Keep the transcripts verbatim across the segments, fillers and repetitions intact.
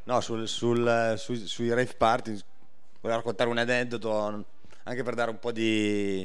No, sul, sul, sui, sui rave party volevo raccontare un aneddoto anche per dare un po' di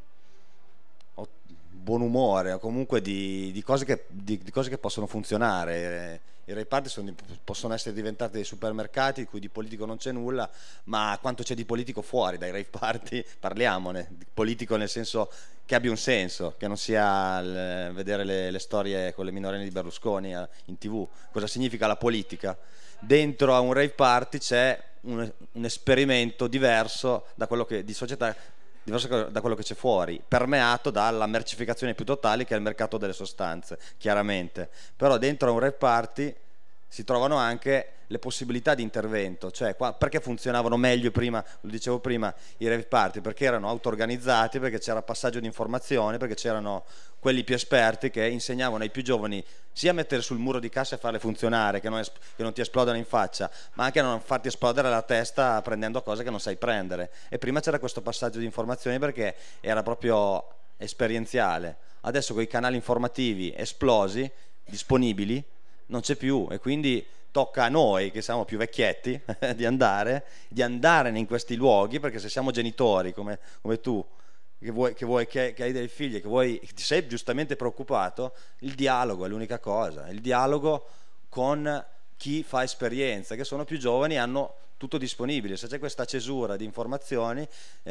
buon umore o comunque di, di, cose che, di, di cose che possono funzionare. I rave party sono, possono essere diventati dei supermercati in cui di politico non c'è nulla, ma quanto c'è di politico fuori dai rave party, parliamone, di politico nel senso che abbia un senso, che non sia il, vedere le, le storie con le minorenni di Berlusconi in tv. Cosa significa la politica? Dentro a un rave party c'è un, un esperimento diverso da quello che, di società diverso da quello che c'è fuori, permeato dalla mercificazione più totale che è il mercato delle sostanze, chiaramente. Però dentro a un rave party si trovano anche le possibilità di intervento, cioè qua, perché funzionavano meglio prima, lo dicevo prima, i rave party, perché erano auto-organizzati, perché c'era passaggio di informazioni, perché c'erano quelli più esperti che insegnavano ai più giovani sia a mettere sul muro di cassa e farle funzionare, che non, es- che non ti esplodano in faccia, ma anche a non farti esplodere la testa prendendo cose che non sai prendere. E prima c'era questo passaggio di informazioni perché era proprio esperienziale. Adesso con i canali informativi esplosi, disponibili, non c'è più, e quindi tocca a noi che siamo più vecchietti di andare di andare in questi luoghi, perché se siamo genitori come, come tu che, vuoi, che, vuoi, che, che hai dei figli, che vuoi, che ti sei giustamente preoccupato, il dialogo è l'unica cosa, il dialogo con chi fa esperienza, che sono più giovani e hanno tutto disponibile. Se c'è questa cesura di informazioni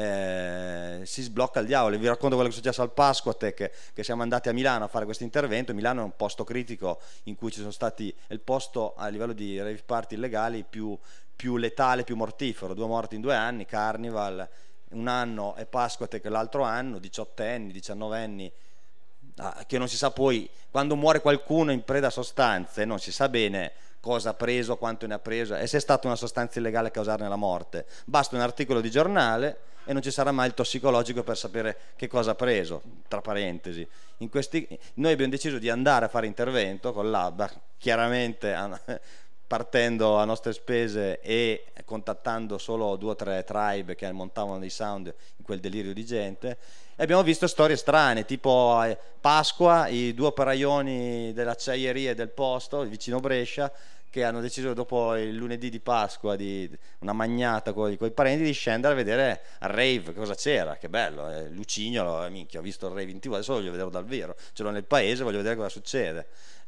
eh, si sblocca il diavolo. Vi racconto quello che è successo al Pasquatec, che siamo andati a Milano a fare questo intervento. Milano è un posto critico in cui ci sono stati, è il posto a livello di rave party illegali più, più letale, più mortifero, due morti in due anni, Carnival un anno e Pasquatec l'altro anno, diciottenni, diciannovenni, ah, che non si sa poi, quando muore qualcuno in preda a sostanze non si sa bene cosa ha preso, quanto ne ha preso e se è stata una sostanza illegale a causarne la morte. Basta un articolo di giornale e non ci sarà mai il tossicologico per sapere che cosa ha preso, tra parentesi. In questi, noi abbiamo deciso di andare a fare intervento con l'A B A, chiaramente partendo a nostre spese e contattando solo due o tre tribe che montavano dei sound in quel delirio di gente, e abbiamo visto storie strane, tipo eh, Pasqua, i due operaioni dell'acciaieria del posto vicino Brescia che hanno deciso dopo il lunedì di Pasqua di una magnata con i parenti di scendere a vedere al rave cosa c'era. Che bello, eh, Lucignolo, eh, minchia, ho visto il rave in tv, adesso voglio vederlo dal vero, ce l'ho nel paese, voglio vedere cosa succede.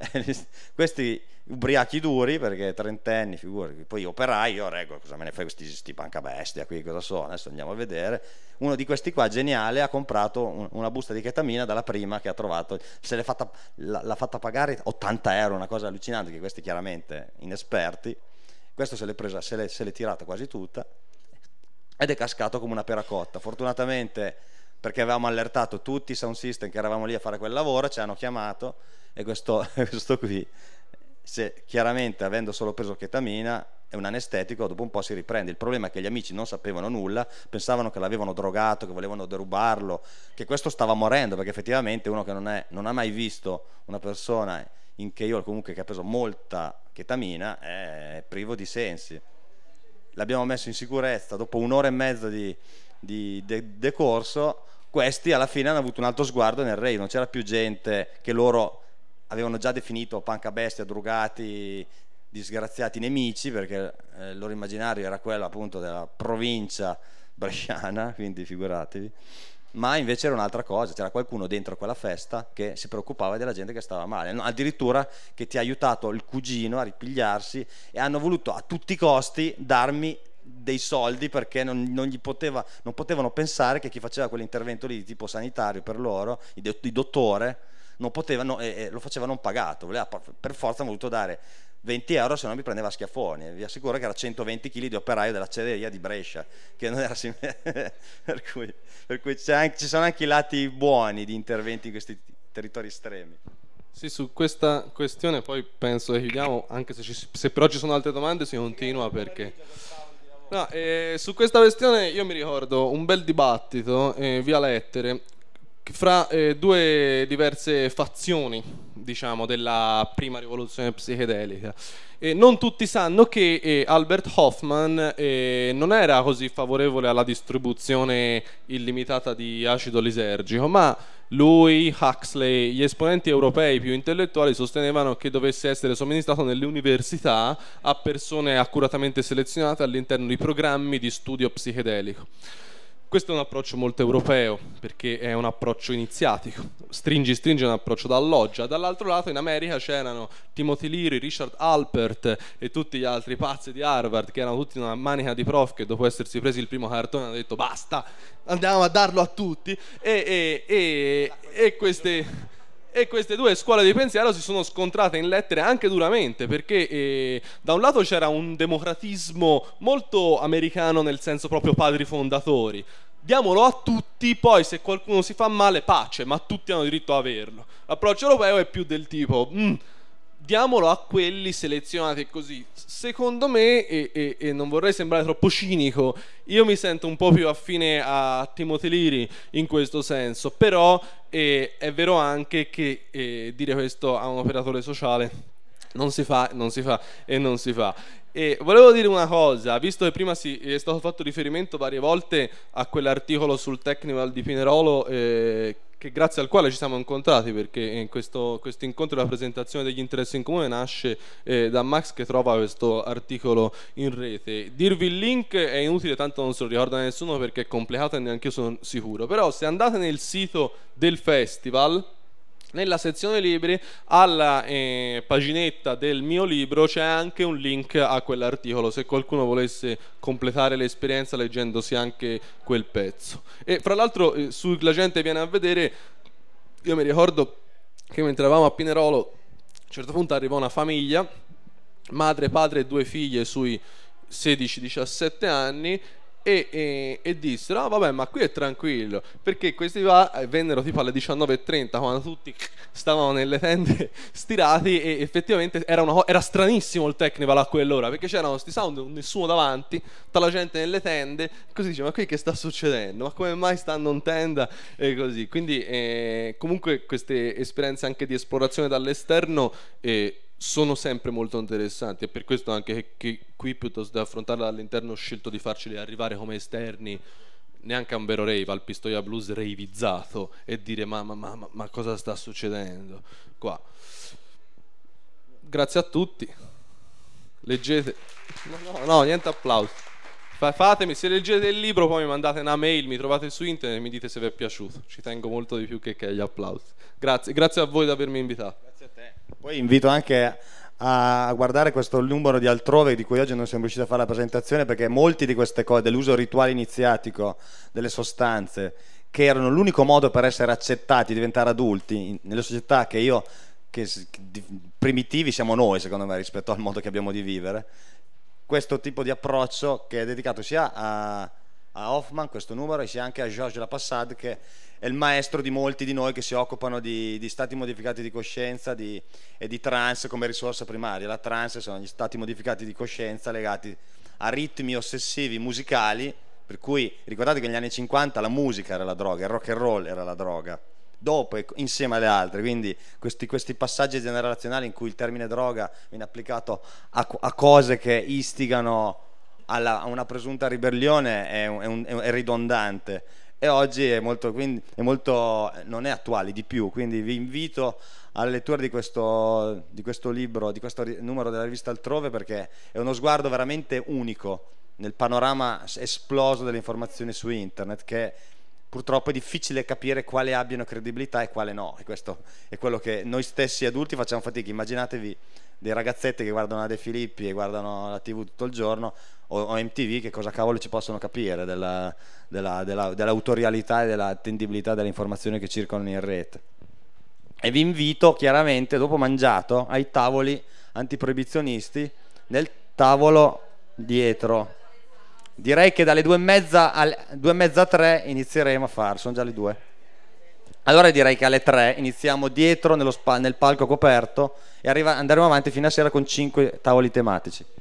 Questi ubriachi duri, perché trentenni, figurati, poi operai, io reggo, cosa me ne fai questi sti panca bestia qui, cosa sono? Adesso andiamo a vedere. Uno di questi qua, geniale, ha comprato un, una busta di ketamina dalla prima che ha trovato, se l'è fatta, l'ha fatta pagare ottanta euro, una cosa allucinante, che questi chiaramente inesperti, questo se l'è presa, se l'è, se l'è tirata quasi tutta ed è cascato come una pera cotta. Fortunatamente, perché avevamo allertato tutti i sound system che eravamo lì a fare quel lavoro, ci hanno chiamato e questo, questo qui, se, chiaramente avendo solo preso ketamina, è un anestetico, dopo un po' si riprende. Il problema è che gli amici non sapevano nulla, pensavano che l'avevano drogato, che volevano derubarlo, che questo stava morendo, perché effettivamente uno che non, è, non ha mai visto una persona in che io comunque che ha preso molta ketamina è privo di sensi. L'abbiamo messo in sicurezza, dopo un'ora e mezza di, di de- decorso, questi alla fine hanno avuto un altro sguardo nel rave, non c'era più gente che loro avevano già definito panca bestia, drogati, disgraziati nemici, perché eh, il loro immaginario era quello appunto della provincia bresciana, quindi figuratevi, ma invece era un'altra cosa, c'era qualcuno dentro quella festa che si preoccupava della gente che stava male, no, addirittura che ti ha aiutato il cugino a ripigliarsi e hanno voluto a tutti i costi darmi dei soldi perché non, non gli poteva, non potevano pensare che chi faceva quell'intervento lì di tipo sanitario per loro, il, il dottore, non poteva, no, eh, lo faceva non pagato, voleva, per forza hanno voluto dare venti euro, se no mi prendeva a schiaffoni, e vi assicuro che era centoventi chili di operaio dell'acciaieria di Brescia, che non era simile. per cui, per cui c'è anche, ci sono anche i lati buoni di interventi in questi territori estremi. Sì, su questa questione poi penso che chiudiamo, anche se, ci, se però ci sono altre domande si continua, perché no, eh, su questa questione io mi ricordo un bel dibattito eh, via lettere fra eh, due diverse fazioni, diciamo, della prima rivoluzione psichedelica. E non tutti sanno che eh, Albert Hofmann eh, non era così favorevole alla distribuzione illimitata di acido lisergico, ma lui, Huxley, gli esponenti europei più intellettuali sostenevano che dovesse essere somministrato nelle università a persone accuratamente selezionate all'interno di programmi di studio psichedelico. Questo è un approccio molto europeo, perché è un approccio iniziatico. Stringi stringi è un approccio da loggia. Dall'altro lato in America c'erano Timothy Leary, Richard Alpert e tutti gli altri pazzi di Harvard, che erano tutti una manica di prof che dopo essersi presi il primo cartone hanno detto basta, andiamo a darlo a tutti. E, e, e, e queste... E queste due scuole di pensiero si sono scontrate in lettere anche duramente, perché eh, da un lato c'era un democratismo molto americano nel senso proprio padri fondatori, diamolo a tutti, poi se qualcuno si fa male pace, ma tutti hanno diritto a averlo. L'approccio europeo è più del tipo mm, diamolo a quelli selezionati così. Secondo me, e, e, e non vorrei sembrare troppo cinico, io mi sento un po' più affine a Timothy Leary in questo senso, però eh, è vero anche che eh, dire questo a un operatore sociale non si fa, non si fa e non si fa. E volevo dire una cosa, visto che prima si è stato fatto riferimento varie volte a quell'articolo sul Technival di Pinerolo, eh, che grazie al quale ci siamo incontrati, perché in questo, questo incontro e la presentazione degli interessi in comune nasce eh, da Max, che trova questo articolo in rete. Dirvi il link è inutile, tanto non se lo ricorda nessuno perché è complicato e neanche io sono sicuro, però se andate nel sito del festival, nella sezione libri, alla eh, paginetta del mio libro c'è anche un link a quell'articolo, se qualcuno volesse completare l'esperienza leggendosi anche quel pezzo. E fra l'altro eh, su La gente viene a vedere, io mi ricordo che mentre eravamo a Pinerolo a un certo punto arrivò una famiglia, madre, padre e due figlie sui sedici diciassette anni, E, e, e dissero: ah, vabbè, ma qui è tranquillo, perché questi va vennero tipo alle diciannove e trenta, quando tutti stavano nelle tende stirati, e effettivamente era, una, era stranissimo il Technival a quell'ora, perché c'erano sti sound, nessuno davanti, tutta la gente nelle tende, così dice: ma qui che sta succedendo? Ma come mai stanno in tenda? E così, quindi eh, comunque queste esperienze anche di esplorazione dall'esterno eh, sono sempre molto interessanti, e per questo anche che, che qui, piuttosto che affrontarla dall'interno, ho scelto di farceli arrivare come esterni, neanche a un vero rave, al Pistoia Blues ravizzato, e dire ma, ma, ma, ma cosa sta succedendo qua. Grazie a tutti, leggete, no, no, no niente applausi, fatemi, se leggete il libro poi mi mandate una mail, mi trovate su internet e mi dite se vi è piaciuto, ci tengo molto di più che, che agli applausi. Grazie, grazie a voi di avermi invitato. Grazie a te. Poi invito anche a guardare questo numero di Altrove, di cui oggi non siamo riusciti a fare la presentazione, perché molti di queste cose, dell'uso rituale iniziatico delle sostanze, che erano l'unico modo per essere accettati, diventare adulti in, nelle società che io che, che primitivi siamo noi, secondo me, rispetto al modo che abbiamo di vivere, questo tipo di approccio che è dedicato sia a, a Hofmann, questo numero, e sia anche a Georges Lapassade, che è il maestro di molti di noi che si occupano di, di stati modificati di coscienza di, e di trance come risorsa primaria. La trance sono gli stati modificati di coscienza legati a ritmi ossessivi musicali, per cui ricordate che negli anni cinquanta la musica era la droga, il rock and roll era la droga, dopo insieme alle altre, quindi questi, questi passaggi generazionali in cui il termine droga viene applicato a, a cose che istigano alla, a una presunta ribellione è, un, è, un, è ridondante. E oggi è molto, quindi, è molto, non è attuale di più, quindi vi invito alla lettura di questo, di questo libro, di questo numero della rivista Altrove, perché è uno sguardo veramente unico nel panorama esploso delle informazioni su internet, che purtroppo è difficile capire quale abbiano credibilità e quale no, e questo è quello che noi stessi adulti facciamo fatica. Immaginatevi dei ragazzetti che guardano la De Filippi e guardano la tivù tutto il giorno, o, o M T V, che cosa cavolo ci possono capire della, della, della, dell'autorialità e dell'attendibilità delle informazioni che circolano in rete. E vi invito chiaramente, dopo mangiato, ai tavoli antiproibizionisti, nel tavolo dietro. Direi che dalle due e mezza alle due e mezza a tre inizieremo a fare, sono già le due. Allora direi che alle tre iniziamo dietro nello spa, nel palco coperto, e arriva, andremo avanti fino a sera con cinque tavoli tematici.